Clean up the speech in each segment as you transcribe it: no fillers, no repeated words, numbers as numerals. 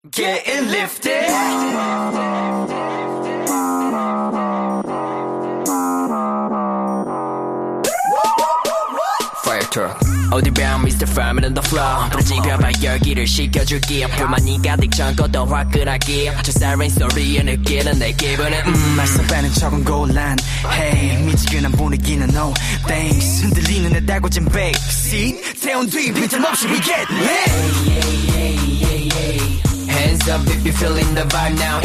Getting lifted. Fire truck. 어디 보면 Mr. Firm on the floor. 부러지겨봐 열기를 식혀줄게. 불만이 가득 찬 것도 화끈하게. 저 siren 소리에 느끼는 내 기분은 말썽 빼는 척은 곤란해. 미지근한 분위기는 no thanks. 흔들리는 내 달궈진 backseat. 태운 뒤 빈틈없이 we get lit. Hands up if you're feeling the vibe now.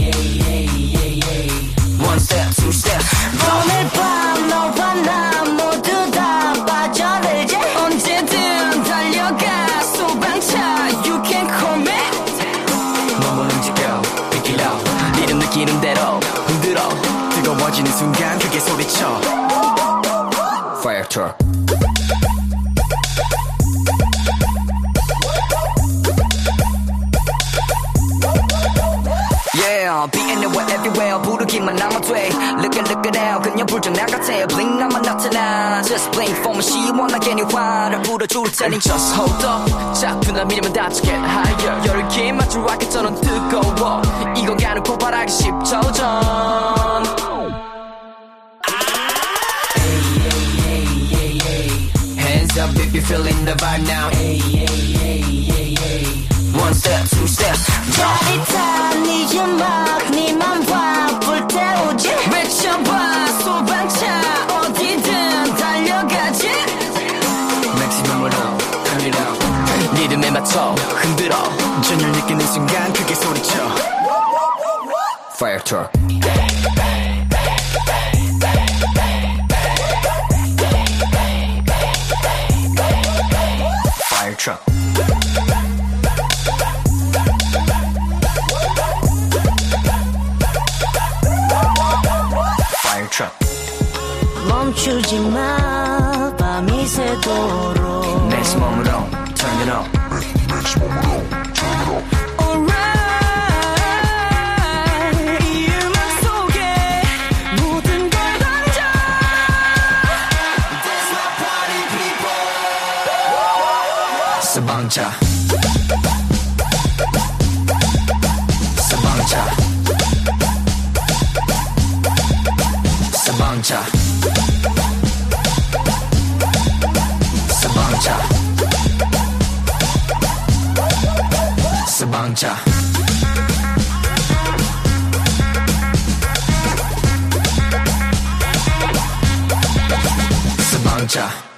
One step, two steps. 오늘 밤 너와 나 모두 다 빠져들지. 언제든 달려가 소방차 You can call me. 몸을 움직여 pick it up. 리듬 느끼는 대로 흔들어. 뜨거워지는 순간 크게 소리쳐. Fire truck. Yeah, being there everywhere 부르기만 하면 돼. Look it out 그냥 불장난 같아. Blink 나만 나타나. Just blink for me 시원하게 네 화를 불어줄 테니 Just hold up. 작품을 밀면 다쳐 get higher. 열기 맞춰 rocket처럼 뜨거워. 이건 가는 폭발하기 10초 전. Hands up if you're feeling the vibe now. One step, two steps. 짜릿한 네 음악 네만 봐 불태우지. 외쳐봐 소방차 어디든 달려가지. Maximum으로 turn it up. 리듬에 맞춰 흔들어. 전율 느끼는 순간 크게 소리쳐. Fire truck. Fire truck. Fire truck. 멈추지 마 밤이 새도록. Next moment on, turn it on. Alright 이 음악 속에 모든 걸 던져. That's my party people. 서방차. 서방차. 서방차. 서방차. 서방차. 서방차.